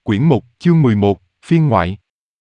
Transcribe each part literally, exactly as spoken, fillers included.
Quyển một, chương mười một, phiên ngoại.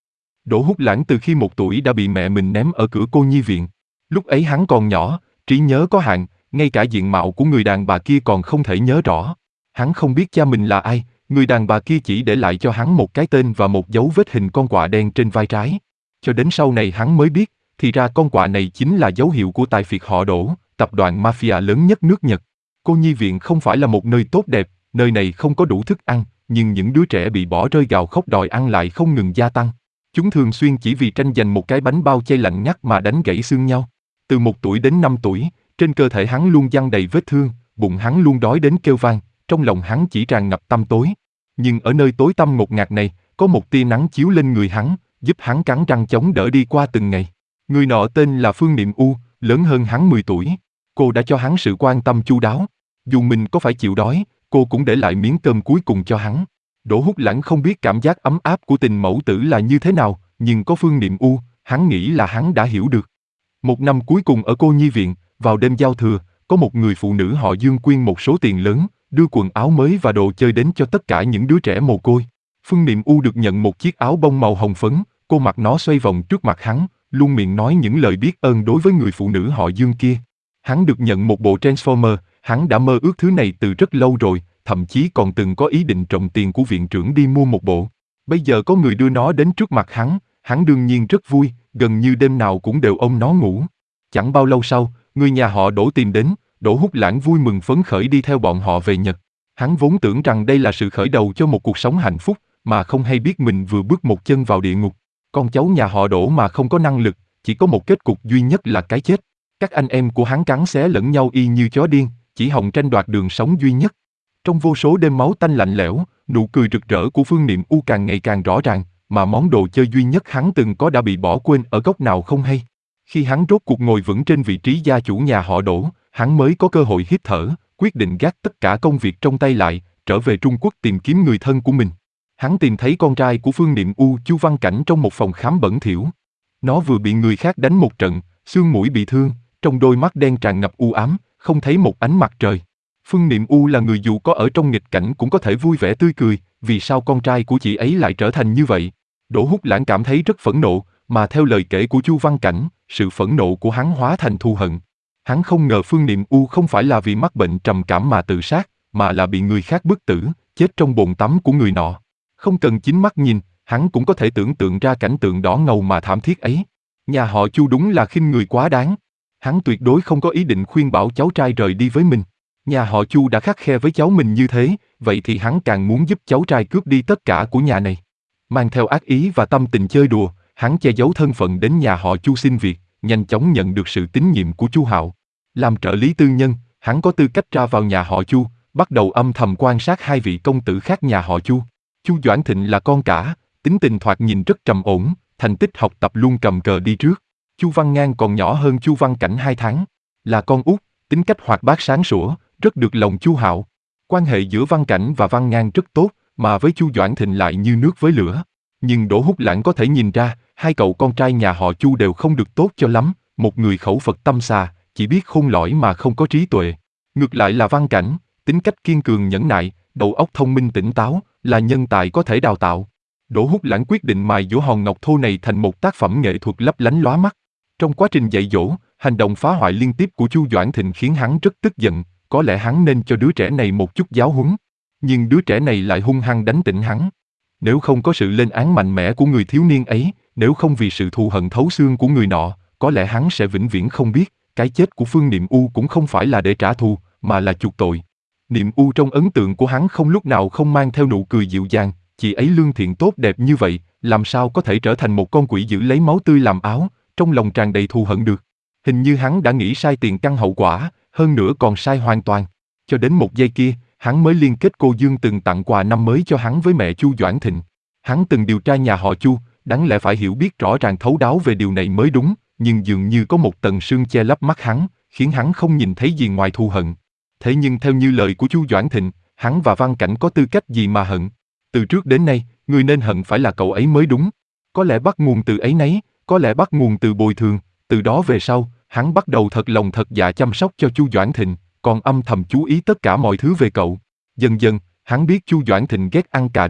Đỗ Húc Lãng từ khi một tuổi đã bị mẹ mình ném ở cửa cô nhi viện. Lúc ấy hắn còn nhỏ, trí nhớ có hạn, ngay cả diện mạo của người đàn bà kia còn không thể nhớ rõ. Hắn không biết cha mình là ai, người đàn bà kia chỉ để lại cho hắn một cái tên và một dấu vết hình con quạ đen trên vai trái. Cho đến sau này hắn mới biết, thì ra con quạ này chính là dấu hiệu của tài phiệt họ Đỗ, tập đoàn mafia lớn nhất nước Nhật. Cô nhi viện không phải là một nơi tốt đẹp, nơi này không có đủ thức ăn, nhưng những đứa trẻ bị bỏ rơi gào khóc đòi ăn lại không ngừng gia tăng. Chúng thường xuyên chỉ vì tranh giành một cái bánh bao chay lạnh ngắt mà đánh gãy xương nhau. Từ một tuổi đến năm tuổi, trên cơ thể hắn luôn giăng đầy vết thương, bụng hắn luôn đói đến kêu vang, trong lòng hắn chỉ tràn ngập tăm tối. Nhưng ở nơi tối tăm ngột ngạt này, có một tia nắng chiếu lên người hắn, giúp hắn cắn răng chống đỡ đi qua từng ngày. Người nọ tên là Phương Niệm U, lớn hơn hắn mười tuổi. Cô đã cho hắn sự quan tâm chu đáo. Dù mình có phải chịu đói, cô cũng để lại miếng cơm cuối cùng cho hắn. Đỗ Húc Lãng không biết cảm giác ấm áp của tình mẫu tử là như thế nào, nhưng có Phương Niệm U, hắn nghĩ là hắn đã hiểu được. Một năm cuối cùng ở cô nhi viện, vào đêm giao thừa, có một người phụ nữ họ Dương quyên một số tiền lớn, đưa quần áo mới và đồ chơi đến cho tất cả những đứa trẻ mồ côi. Phương Niệm U được nhận một chiếc áo bông màu hồng phấn, cô mặc nó xoay vòng trước mặt hắn, luôn miệng nói những lời biết ơn đối với người phụ nữ họ Dương kia. Hắn được nhận một bộ Transformer, hắn đã mơ ước thứ này từ rất lâu rồi, thậm chí còn từng có ý định trộm tiền của viện trưởng đi mua một bộ. Bây giờ có người đưa nó đến trước mặt hắn, hắn đương nhiên rất vui, gần như đêm nào cũng đều ôm nó ngủ. Chẳng bao lâu sau, người nhà họ Đỗ tìm đến, Đỗ Húc Lãng vui mừng phấn khởi đi theo bọn họ về Nhật. Hắn vốn tưởng rằng đây là sự khởi đầu cho một cuộc sống hạnh phúc, mà không hay biết mình vừa bước một chân vào địa ngục. Con cháu nhà họ Đỗ mà không có năng lực, chỉ có một kết cục duy nhất là cái chết. Các anh em của hắn cắn xé lẫn nhau y như chó điên, chỉ hòng tranh đoạt đường sống duy nhất. Trong vô số đêm máu tanh lạnh lẽo, nụ cười rực rỡ của Phương Niệm U càng ngày càng rõ ràng, mà món đồ chơi duy nhất hắn từng có đã bị bỏ quên ở góc nào không hay. Khi hắn rốt cuộc ngồi vững trên vị trí gia chủ nhà họ Đỗ, hắn mới có cơ hội hít thở, quyết định gác tất cả công việc trong tay lại, trở về Trung Quốc tìm kiếm người thân của mình. Hắn tìm thấy con trai của Phương Niệm U, Chu Văn Cảnh trong một phòng khám bẩn thỉu. Nó vừa bị người khác đánh một trận, xương mũi bị thương, trong đôi mắt đen tràn ngập u ám, không thấy một ánh mặt trời. Phương Niệm U là người dù có ở trong nghịch cảnh cũng có thể vui vẻ tươi cười, vì sao con trai của chị ấy lại trở thành như vậy? Đỗ Húc Lãng cảm thấy rất phẫn nộ, mà theo lời kể của Chu Văn Cảnh, sự phẫn nộ của hắn hóa thành thù hận. Hắn không ngờ Phương Niệm U không phải là vì mắc bệnh trầm cảm mà tự sát, mà là bị người khác bức tử, chết trong bồn tắm của người nọ. Không cần chính mắt nhìn, hắn cũng có thể tưởng tượng ra cảnh tượng đỏ ngầu mà thảm thiết ấy. Nhà họ Chu đúng là khinh người quá đáng. Hắn tuyệt đối không có ý định khuyên bảo cháu trai rời đi với mình. Nhà họ Chu đã khắt khe với cháu mình như thế, vậy thì hắn càng muốn giúp cháu trai cướp đi tất cả của nhà này. Mang theo ác ý và tâm tình chơi đùa, hắn che giấu thân phận đến nhà họ Chu xin việc, nhanh chóng nhận được sự tín nhiệm của Chu Hạo. Làm trợ lý tư nhân, hắn có tư cách ra vào nhà họ Chu, bắt đầu âm thầm quan sát hai vị công tử khác nhà họ Chu. Chu Doãn Thịnh là con cả, tính tình thoạt nhìn rất trầm ổn, thành tích học tập luôn cầm cờ đi trước. Chu Văn Ngang còn nhỏ hơn Chu Văn Cảnh hai tháng, là con út, tính cách hoạt bát sáng sủa, rất được lòng Chu Hạo. Quan hệ giữa Văn Cảnh và Văn Ngang rất tốt, mà với Chu Doãn Thịnh lại như nước với lửa. Nhưng Đỗ Húc Lãng có thể nhìn ra, hai cậu con trai nhà họ Chu đều không được tốt cho lắm, một người khẩu Phật tâm xà, chỉ biết khôn lỏi mà không có trí tuệ. Ngược lại là Văn Cảnh, tính cách kiên cường nhẫn nại, đầu óc thông minh tỉnh táo, là nhân tài có thể đào tạo. Đỗ Húc Lãng quyết định mài dũa hòn ngọc thô này thành một tác phẩm nghệ thuật lấp lánh lóa mắt. Trong quá trình dạy dỗ, hành động phá hoại liên tiếp của Chu Doãn Thịnh khiến hắn rất tức giận, có lẽ hắn nên cho đứa trẻ này một chút giáo huấn. Nhưng đứa trẻ này lại hung hăng đánh tỉnh hắn. Nếu không có sự lên án mạnh mẽ của người thiếu niên ấy, nếu không vì sự thù hận thấu xương của người nọ, có lẽ hắn sẽ vĩnh viễn không biết, cái chết của Phương Niệm U cũng không phải là để trả thù, mà là chuộc tội. Niệm U trong ấn tượng của hắn không lúc nào không mang theo nụ cười dịu dàng, chị ấy lương thiện tốt đẹp như vậy, làm sao có thể trở thành một con quỷ dữ lấy máu tươi làm áo, trong lòng tràn đầy thù hận được. Hình như hắn đã nghĩ sai tiền căn hậu quả, hơn nữa còn sai hoàn toàn. Cho đến một giây kia, hắn mới liên kết cô Dương từng tặng quà năm mới cho hắn với mẹ Chu Doãn Thịnh. Hắn từng điều tra nhà họ Chu, đáng lẽ phải hiểu biết rõ ràng thấu đáo về điều này mới đúng, nhưng dường như có một tầng sương che lấp mắt hắn, khiến hắn không nhìn thấy gì ngoài thù hận. Thế nhưng theo như lời của Chu Doãn Thịnh, hắn và Văn Cảnh có tư cách gì mà hận? Từ trước đến nay, người nên hận phải là cậu ấy mới đúng. Có lẽ bắt nguồn từ ấy nấy, có lẽ bắt nguồn từ bồi thường, từ đó về sau, hắn bắt đầu thật lòng thật dạ chăm sóc cho Chu Doãn Thịnh, còn âm thầm chú ý tất cả mọi thứ về cậu. Dần dần, hắn biết Chu Doãn Thịnh ghét ăn cà rốt,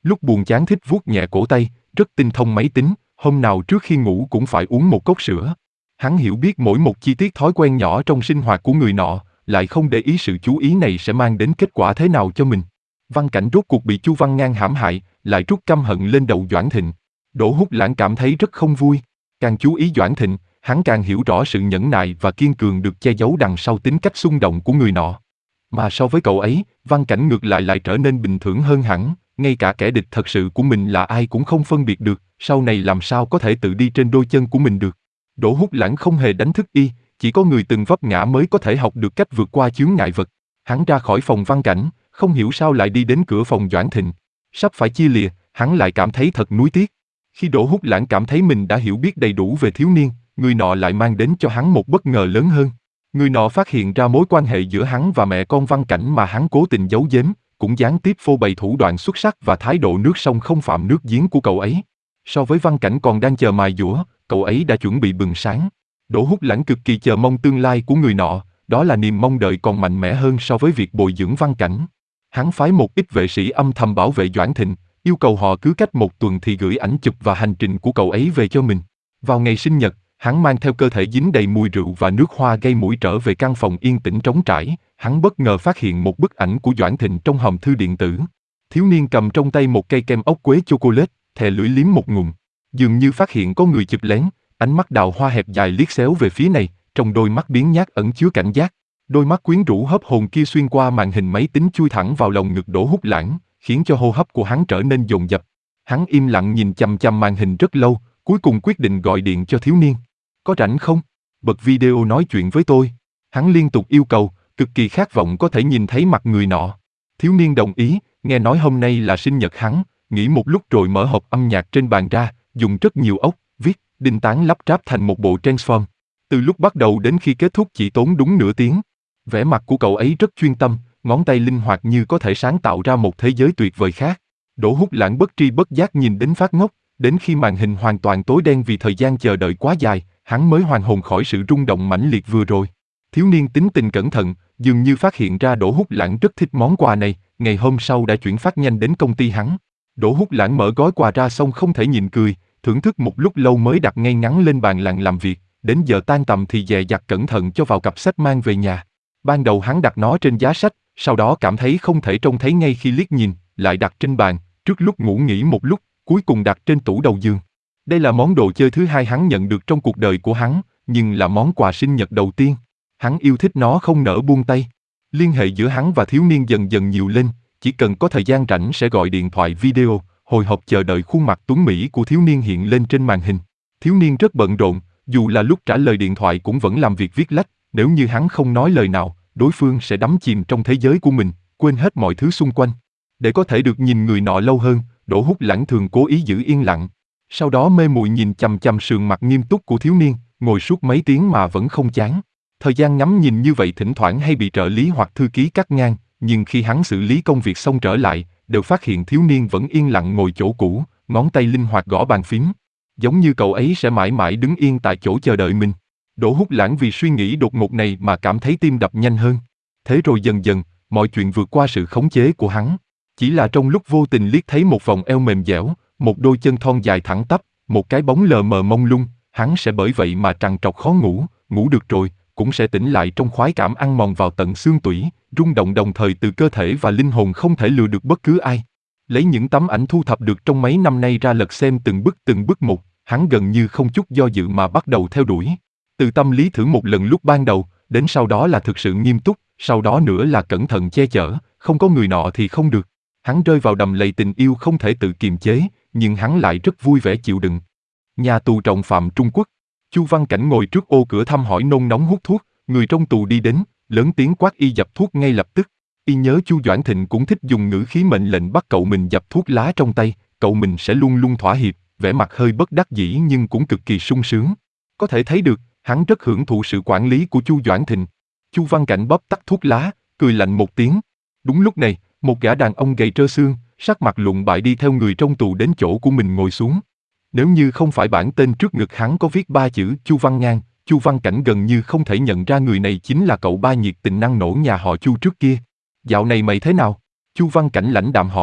Lúc buồn chán thích vuốt nhẹ cổ tay, rất tinh thông máy tính, hôm nào trước khi ngủ cũng phải uống một cốc sữa. Hắn hiểu biết mỗi một chi tiết thói quen nhỏ trong sinh hoạt của người nọ, lại không để ý sự chú ý này sẽ mang đến kết quả thế nào cho mình. Văn Cảnh rốt cuộc bị Chu Văn Ngang hãm hại, lại trút căm hận lên đầu Doãn Thịnh. Đỗ Húc Lãng cảm thấy rất không vui. Càng chú ý Doãn Thịnh, hắn càng hiểu rõ sự nhẫn nại và kiên cường được che giấu đằng sau tính cách xung động của người nọ. Mà so với cậu ấy, Văn Cảnh ngược lại lại trở nên bình thường hơn hẳn, ngay cả kẻ địch thật sự của mình là ai cũng không phân biệt được, sau này làm sao có thể tự đi trên đôi chân của mình được. Đỗ Húc Lãng không hề đánh thức y, chỉ có người từng vấp ngã mới có thể học được cách vượt qua chướng ngại vật. Hắn ra khỏi phòng Văn Cảnh, không hiểu sao lại đi đến cửa phòng Doãn Thịnh. Sắp phải chia lìa, hắn lại cảm thấy thật nuối tiếc. Khi Đỗ Húc Lãng cảm thấy mình đã hiểu biết đầy đủ về thiếu niên, người nọ lại mang đến cho hắn một bất ngờ lớn hơn. Người nọ phát hiện ra mối quan hệ giữa hắn và mẹ con Văn Cảnh mà hắn cố tình giấu giếm, cũng gián tiếp phô bày thủ đoạn xuất sắc và thái độ nước sông không phạm nước giếng của cậu ấy. So với Văn Cảnh còn đang chờ mài dũa, cậu ấy đã chuẩn bị bừng sáng. Đỗ Húc Lãng cực kỳ chờ mong tương lai của người nọ, đó là niềm mong đợi còn mạnh mẽ hơn so với việc bồi dưỡng Văn Cảnh. Hắn phái một ít vệ sĩ âm thầm bảo vệ Doãn Thịnh, yêu cầu họ cứ cách một tuần thì gửi ảnh chụp và hành trình của cậu ấy về cho mình. Vào ngày sinh nhật, hắn mang theo cơ thể dính đầy mùi rượu và nước hoa gây mũi trở về căn phòng yên tĩnh trống trải. Hắn bất ngờ phát hiện một bức ảnh của Doãn Thịnh trong hòm thư điện tử. Thiếu niên cầm trong tay một cây kem ốc quế chocolate, thè lưỡi liếm một ngụm. Dường như phát hiện có người chụp lén, ánh mắt đào hoa hẹp dài liếc xéo về phía này, trong đôi mắt biếng nhác ẩn chứa cảnh giác. Đôi mắt quyến rũ hớp hồn kia xuyên qua màn hình máy tính chui thẳng vào lồng ngực Đỗ Húc Lãng, khiến cho hô hấp của hắn trở nên dồn dập. Hắn im lặng nhìn chằm chằm màn hình rất lâu, cuối cùng quyết định gọi điện cho thiếu niên. Có rảnh không? Bật video nói chuyện với tôi. Hắn liên tục yêu cầu, cực kỳ khát vọng có thể nhìn thấy mặt người nọ. Thiếu niên đồng ý, nghe nói hôm nay là sinh nhật hắn, nghĩ một lúc rồi mở hộp âm nhạc trên bàn ra, dùng rất nhiều ốc, viết, đinh tán lắp ráp thành một bộ transform. Từ lúc bắt đầu đến khi kết thúc chỉ tốn đúng nửa tiếng. Vẻ mặt của cậu ấy rất chuyên tâm, ngón tay linh hoạt như có thể sáng tạo ra một thế giới tuyệt vời khác. Đỗ Húc Lãng bất tri bất giác nhìn đến phát ngốc, đến khi màn hình hoàn toàn tối đen vì thời gian chờ đợi quá dài, hắn mới hoàn hồn khỏi sự rung động mãnh liệt vừa rồi. Thiếu niên tính tình cẩn thận, dường như phát hiện ra Đỗ Húc Lãng rất thích món quà này, ngày hôm sau đã chuyển phát nhanh đến công ty hắn. Đỗ Húc Lãng mở gói quà ra xong không thể nhịn cười, thưởng thức một lúc lâu mới đặt ngay ngắn lên bàn lặng làm việc, đến giờ tan tầm thì dè dặt cẩn thận cho vào cặp sách mang về nhà. Ban đầu hắn đặt nó trên giá sách, sau đó cảm thấy không thể trông thấy ngay khi liếc nhìn, lại đặt trên bàn, trước lúc ngủ nghỉ một lúc, cuối cùng đặt trên tủ đầu giường. Đây là món đồ chơi thứ hai hắn nhận được trong cuộc đời của hắn, nhưng là món quà sinh nhật đầu tiên. Hắn yêu thích nó không nỡ buông tay. Liên hệ giữa hắn và thiếu niên dần dần nhiều lên, chỉ cần có thời gian rảnh sẽ gọi điện thoại video, hồi hộp chờ đợi khuôn mặt tuấn mỹ của thiếu niên hiện lên trên màn hình. Thiếu niên rất bận rộn, dù là lúc trả lời điện thoại cũng vẫn làm việc viết lách, nếu như hắn không nói lời nào, đối phương sẽ đắm chìm trong thế giới của mình, quên hết mọi thứ xung quanh. Để có thể được nhìn người nọ lâu hơn, Đỗ Húc Lãng thường cố ý giữ yên lặng. Sau đó mê muội nhìn chằm chằm sườn mặt nghiêm túc của thiếu niên, ngồi suốt mấy tiếng mà vẫn không chán. Thời gian ngắm nhìn như vậy thỉnh thoảng hay bị trợ lý hoặc thư ký cắt ngang, nhưng khi hắn xử lý công việc xong trở lại, đều phát hiện thiếu niên vẫn yên lặng ngồi chỗ cũ, ngón tay linh hoạt gõ bàn phím. Giống như cậu ấy sẽ mãi mãi đứng yên tại chỗ chờ đợi mình. Đỗ Húc Lãng vì suy nghĩ đột ngột này mà cảm thấy tim đập nhanh hơn. Thế rồi dần dần, mọi chuyện vượt qua sự khống chế của hắn. Chỉ là trong lúc vô tình liếc thấy một vòng eo mềm dẻo, một đôi chân thon dài thẳng tắp, một cái bóng lờ mờ mông lung, hắn sẽ bởi vậy mà trằn trọc khó ngủ, ngủ được rồi, cũng sẽ tỉnh lại trong khoái cảm ăn mòn vào tận xương tủy, rung động đồng thời từ cơ thể và linh hồn không thể lừa được bất cứ ai. Lấy những tấm ảnh thu thập được trong mấy năm nay ra lật xem từng bức từng bức một, hắn gần như không chút do dự mà bắt đầu theo đuổi. Từ tâm lý thử một lần lúc ban đầu, đến sau đó là thực sự nghiêm túc, sau đó nữa là cẩn thận che chở, không có người nọ thì không được. Hắn rơi vào đầm lầy tình yêu không thể tự kiềm chế, nhưng hắn lại rất vui vẻ chịu đựng. Nhà tù trọng phạm Trung Quốc. Chu Văn Cảnh ngồi trước ô cửa thăm hỏi nôn nóng hút thuốc, người trong tù đi đến, lớn tiếng quát y dập thuốc ngay lập tức. Y nhớ Chu Doãn Thịnh cũng thích dùng ngữ khí mệnh lệnh bắt cậu mình dập thuốc lá trong tay, cậu mình sẽ luôn luôn thỏa hiệp, vẻ mặt hơi bất đắc dĩ nhưng cũng cực kỳ sung sướng. Có thể thấy được, hắn rất hưởng thụ sự quản lý của Chu Doãn Thịnh. Chu Văn Cảnh bóp tắt thuốc lá, cười lạnh một tiếng. Đúng lúc này, một gã đàn ông gầy trơ xương, sắc mặt lụng bại đi theo người trong tù đến chỗ của mình ngồi xuống. Nếu như không phải bản tên trước ngực hắn có viết ba chữ Chu Văn Ngang, Chu Văn Cảnh gần như không thể nhận ra người này chính là cậu ba nhiệt tình năng nổ nhà họ Chu trước kia. Dạo này mày thế nào? Chu Văn Cảnh lãnh đạm hỏi,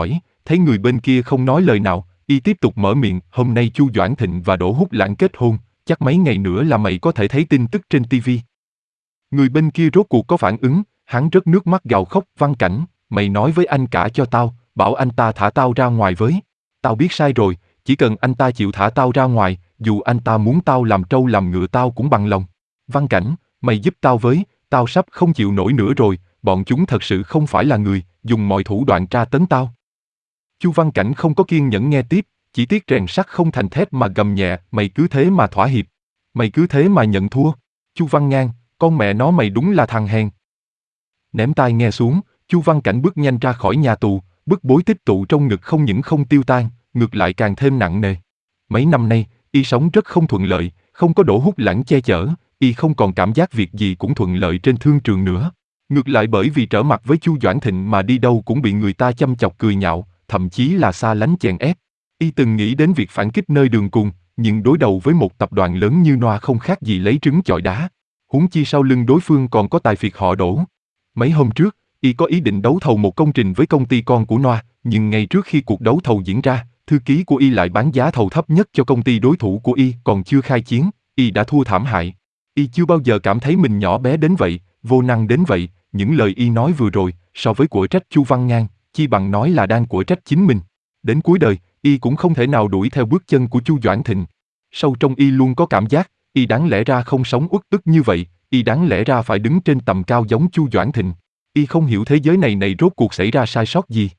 Thấy người bên kia không nói lời nào, y tiếp tục mở miệng, hôm nay Chu Doãn Thịnh và Đỗ Húc Lãng kết hôn, chắc mấy ngày nữa là mày có thể thấy tin tức trên tivi. Người bên kia rốt cuộc có phản ứng, hắn rớt nước mắt gào khóc, Văn Cảnh, mày nói với anh cả cho tao, bảo anh ta thả tao ra ngoài với. Tao biết sai rồi, chỉ cần anh ta chịu thả tao ra ngoài, dù anh ta muốn tao làm trâu làm ngựa tao cũng bằng lòng. Văn Cảnh, mày giúp tao với, tao sắp không chịu nổi nữa rồi, bọn chúng thật sự không phải là người, dùng mọi thủ đoạn tra tấn tao. Chu Văn Cảnh không có kiên nhẫn nghe tiếp, chỉ tiếc rèn sắt không thành thép mà gầm nhẹ, mày cứ thế mà thỏa hiệp. Mày cứ thế mà nhận thua. Chu Văn Ngang, con mẹ nó mày đúng là thằng hèn. Ném tai nghe xuống, Chu Văn Cảnh bước nhanh ra khỏi nhà tù, bức bối tích tụ trong ngực không những không tiêu tan, ngược lại càng thêm nặng nề. Mấy năm nay, y sống rất không thuận lợi, không có Đỗ Húc Lãng che chở, y không còn cảm giác việc gì cũng thuận lợi trên thương trường nữa. Ngược lại bởi vì trở mặt với Chu Doãn Thịnh mà đi đâu cũng bị người ta châm chọc cười nhạo, thậm chí là xa lánh chèn ép. Y từng nghĩ đến việc phản kích nơi đường cùng, nhưng đối đầu với một tập đoàn lớn như Noa không khác gì lấy trứng chọi đá. Huống chi sau lưng đối phương còn có tài phiệt họ Đỗ. Mấy hôm trước, y có ý định đấu thầu một công trình với công ty con của Noa, nhưng ngay trước khi cuộc đấu thầu diễn ra, thư ký của y lại bán giá thầu thấp nhất cho công ty đối thủ của y, còn chưa khai chiến, y đã thua thảm hại. Y chưa bao giờ cảm thấy mình nhỏ bé đến vậy, vô năng đến vậy, những lời y nói vừa rồi, so với của trách Chu Văn Ngang, chi bằng nói là đang của trách chính mình. Đến cuối đời, y cũng không thể nào đuổi theo bước chân của Chu Doãn Thịnh. Sâu trong y luôn có cảm giác, y đáng lẽ ra không sống uất ức như vậy, y đáng lẽ ra phải đứng trên tầm cao giống Chu Doãn Thịnh. Y không hiểu thế giới này này rốt cuộc xảy ra sai sót gì.